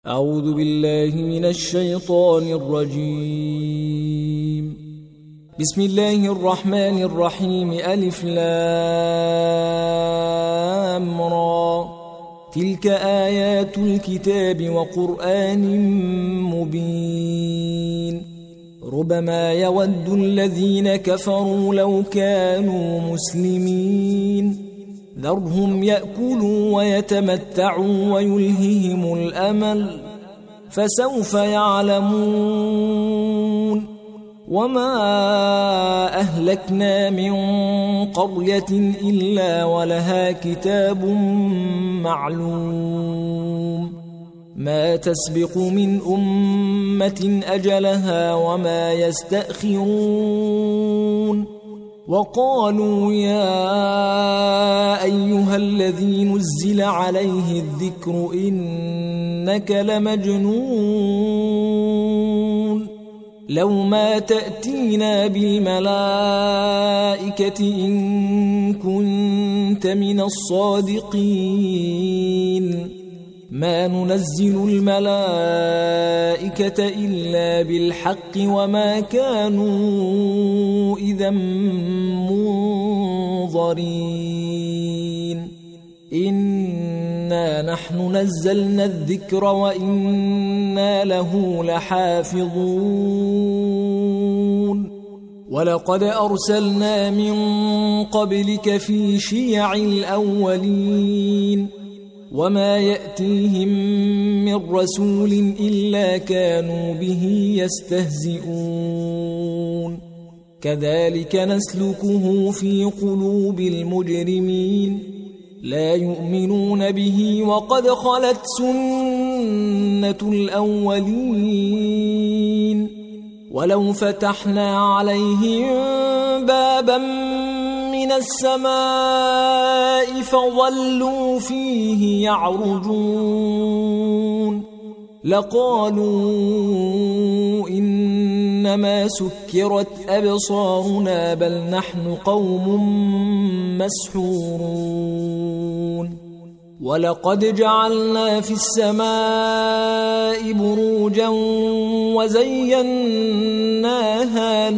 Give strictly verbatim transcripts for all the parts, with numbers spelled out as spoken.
أعوذ بالله من الشيطان الرجيم. بسم الله الرحمن الرحيم. ألف لام را. تلك آيات الكتاب وقرآن مبين. ربما يود الذين كفروا لو كانوا مسلمين. ذرهم يأكلوا ويتمتعوا ويلههم الأمل فسوف يعلمون. وما أهلكنا من قرية إلا ولها كتاب معلوم. ما تسبق من أمة أجلها وما يستأخرون. وقالوا يا أيها الذي نزل عليه الذكر إنك لمجنون. لو ما تأتينا بالملائكة إن كنت من الصادقين. ما ننزل الملائكة إلا بالحق وما كانوا إذا منظرين. إنا نحن نزلنا الذكر وإنا له لحافظون. ولقد أرسلنا من قبلك في شيع الأولين وما يأتيهم من رسول إلا كانوا به يستهزئون. كذلك نسلكه في قلوب المجرمين. لا يؤمنون به وقد خلت سنة الأولين. ولو فتحنا عليهم بابا من السماء فظلوا فيه يعرجون لقالوا إنما سكرت أبصارنا بل نحن قوم مسحورون. ولقد جعلنا في السماء بروجا وزيناها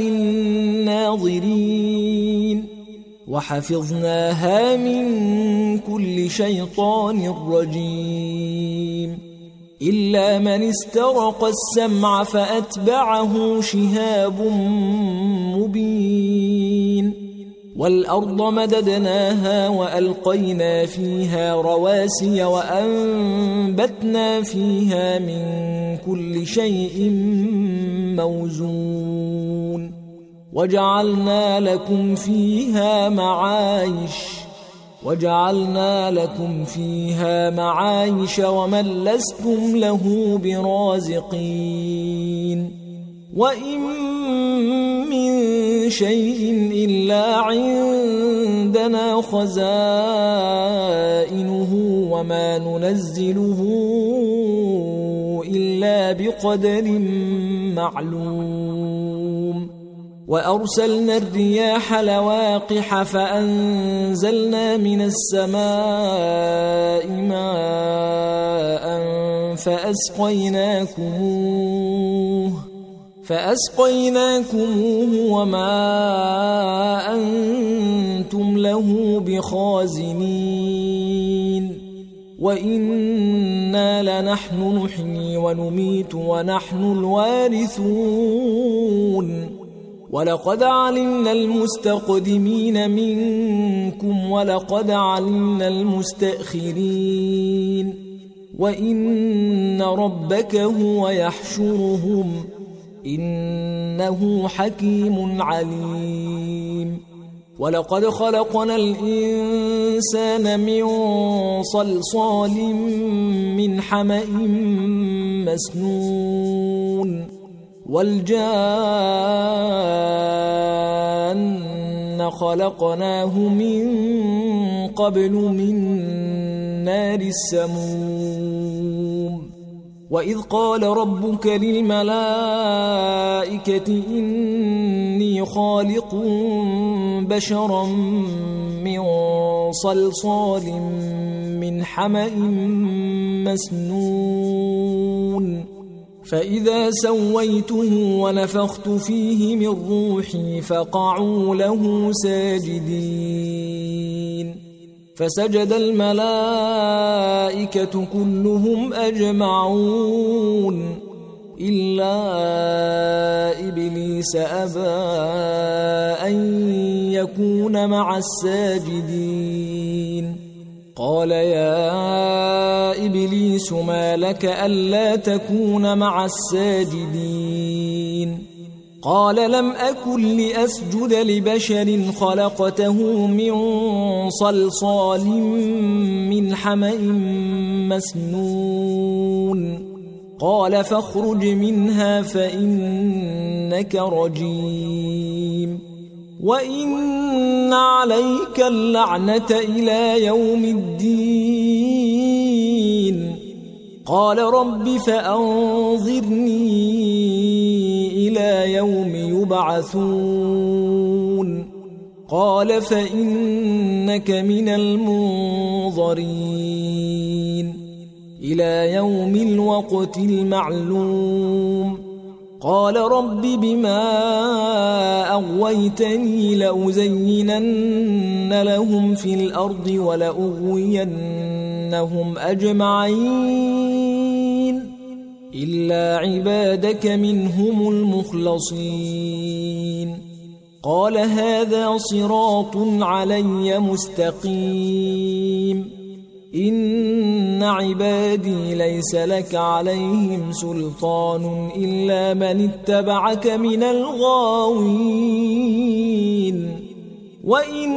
للناظرين وحفظناها من كل شيطان رجيم إلا من استرق السمع فأتبعه شهاب مبين. والأرض مددناها وألقينا فيها رواسي وأنبتنا فيها من كل شيء موزون. وجعلنا لكم فيها معايش وجعلنا لكم فيها معايش ومن لستم له برازقين. وإن من شيء إلا عندنا خزائنه وما ننزله إلا بقدر معلوم. وأرسلنا الرياح لواقح فأنزلنا من السماء ماء فأسقيناكموه فأسقيناكموه وما أنتم له بخازنين. وإنا لنحن نحيي ونميت ونحن الوارثون. ولقد علمنا المستقدمين منكم ولقد علمنا المستأخرين. وإن ربك هو يحشرهم إنه حكيم عليم. ولقد خلقنا الإنسان من صلصال من حمأ مسنون. والجان خلقناه من قبل من نار السموم. وإذ قال ربك للملائكة إني خالق بشرا من صلصال من حمأ مسنون فإذا سويته ونفخت فيه من روحي فقعوا له ساجدين فسجد الملائكة كلهم أجمعون إلا إبليس أبى أن يكون مع الساجدين قال يا إبليس ما لك ألا تكون مع الساجدين قال لم أكن لأسجد لبشر خلقته من صلصال من حمأ مسنون قال فاخرج منها فإنك رجيم وإن عليك اللعنة إلى يوم الدين قال رب فأنظرني إلى يوم يبعثون قال فإنك من المنظرين إلى يوم الوقت المعلوم قال رب بما أغويتني لأزينن لهم في الأرض ولأغوينهم أجمعين إلا عبادك منهم المخلصين قال هذا صراط علي مستقيم إن عبادي ليس لك عليهم سلطان إلا من اتبعك من الغاوين وإن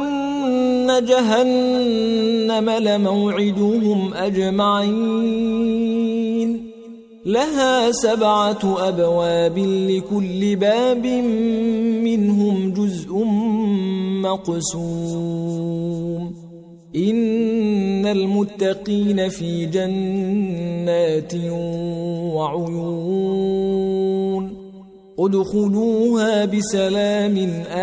جهنم لموعدهم أجمعين لها سبعة أبواب لكل باب منهم جزء مقسوم إن المتقين في جنات وعيون ادخلوها بسلام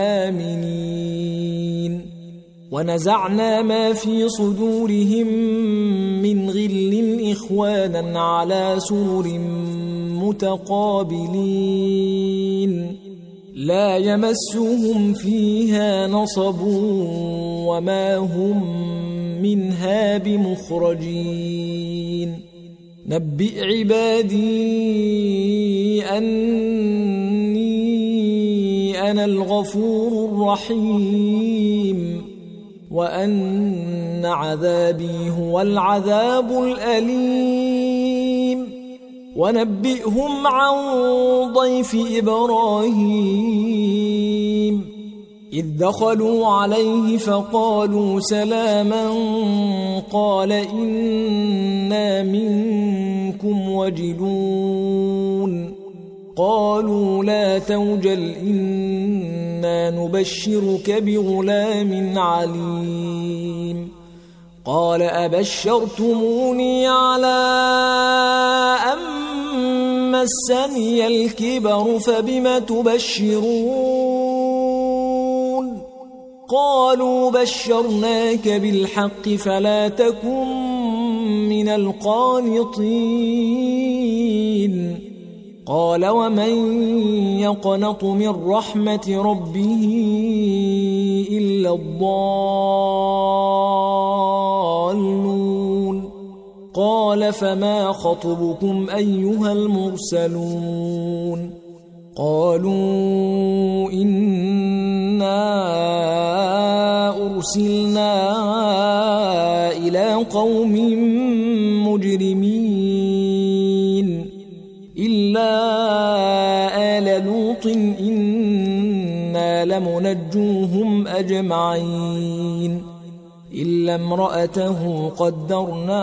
آمنين ونزعنا ما في صدورهم من غل إخوانا على سرر متقابلين لا يمسهم فيها نصب وما هم منها بمخرجين نبئ عبادي أني أنا الغفور الرحيم وأن عذابي هو العذاب الأليم ونبئهم عن ضيف إبراهيم إذ دخلوا عليه فقالوا سلاما قال إنا منكم وجلون قالوا لا توجل إنا نبشرك بغلام عليم قال أبشرتموني على أن مسني الكبر فبم تبشرون قالوا بشرناك بالحق فلا تكن من القانطين قال ومن يقنط من رحمة ربه إلا الضالون قال فما خطبكم أيها المرسلون قالوا إنا أرسلنا إلى قوم مجرمين إلا آل لوط إنا لمنجوهم أجمعين إلا امرأته قدرنا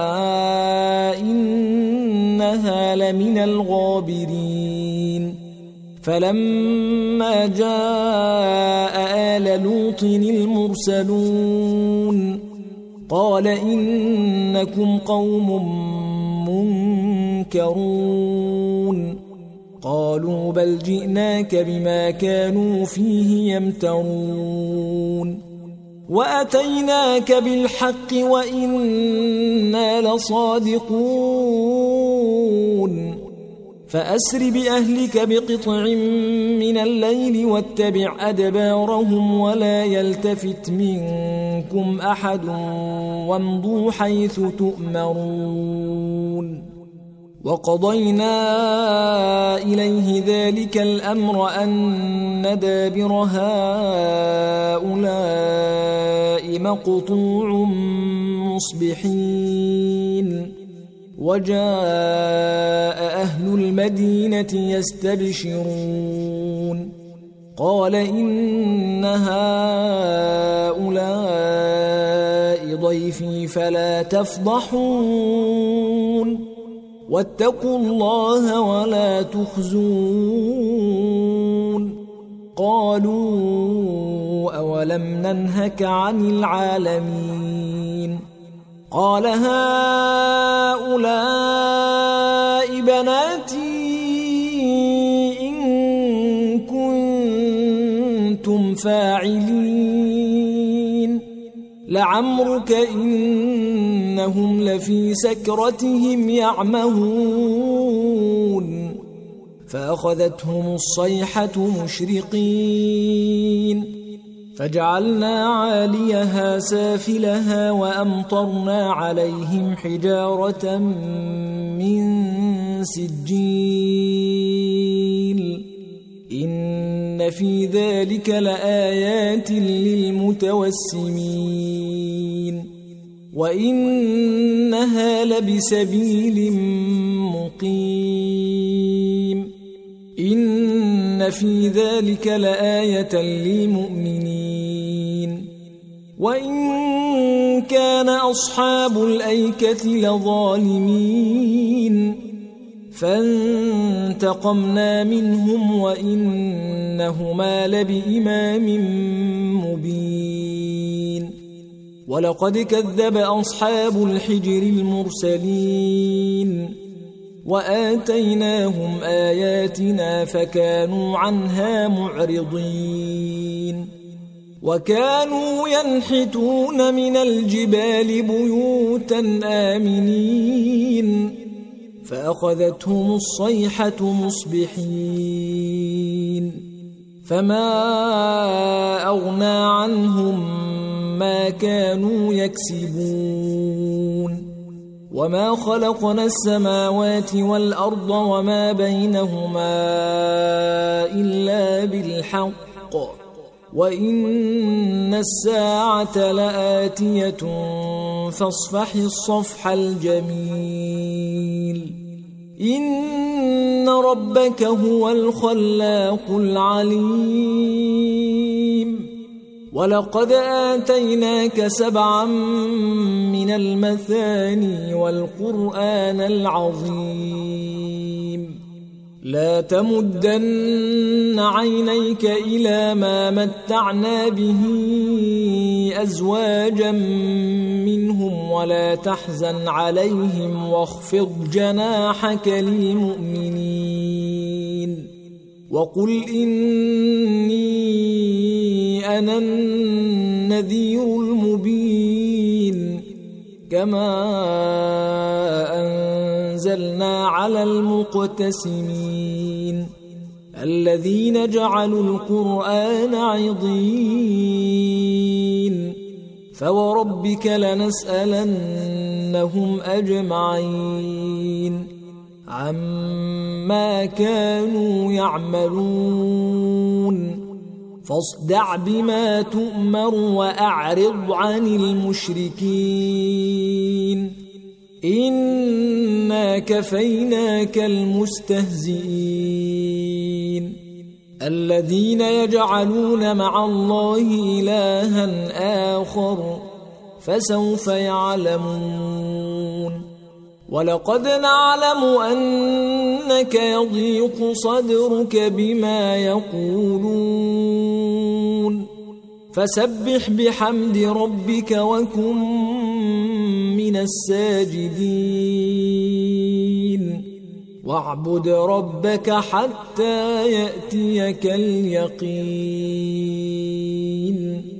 إنها لمن الغابرين فلما جاء آل لوط المرسلون قال إنكم قوم منكرون قالوا بل جئناك بما كانوا فيه يمترون وأتيناك بالحق وإنا لصادقون فأسر بأهلك بقطع من الليل واتبع أدبارهم ولا يلتفت منكم أحد وامضوا حيث تؤمرون وقضينا إليه ذلك الأمر أن دابر هؤلاء مقطوع مصبحين وجاء أهل المدينة يستبشرون قال إن هؤلاء ضيفي فلا تفضحون واتقوا الله ولا تخزون قالوا أولم ننهك عن العالمين قال هؤلاء بناتي إن كنتم فاعلين لعمرك إنهم لفي سكرتهم يعمهون فأخذتهم الصيحة مشرقين فجعلنا عاليها سافلها وأمطرنا عليهم حجارة من سجيل إن في ذلك لآيات للمتوسمين وإنها لبسبيل مقيم إن في ذلك لآية للمؤمنين وإن كان أصحاب الأيكة لظالمين فانتقمنا منهم وإنهما لبإمام مبين ولقد كذب أصحاب الحجر المرسلين وآتيناهم آياتنا فكانوا عنها معرضين وكانوا ينحتون من الجبال بيوتا آمنين فأخذتهم الصيحة مصبحين فما أغنى عنهم ما كانوا يكسبون وما خلقنا السماوات والأرض وما بينهما إلا بالحق وإن الساعة لآتية فاصفح الصفح الجميل إن ربك هو الخلاق العليم ولقد آتيناك سبعا من المثاني والقرآن العظيم لا تمدن عينيك إلى ما متعنا به أزواجا منهم ولا تحزن عليهم واخفض جناحك للمؤمنين وقل إني أنا النذير المبين كما أنزلنا على المقتسمين الذين جعلوا القرآن عضين فوربك لنسألنهم أجمعين عما كانوا يعملون فاصدع بما تؤمر وأعرض عن المشركين إنا كفيناك المستهزئين الذين يجعلون مع الله إلها آخر فسوف يعلمون ولقد نعلم أنك يضيق صدرك بما يقولون فسبح بحمد ربك وكن من الساجدين واعبد ربك حتى يأتيك اليقين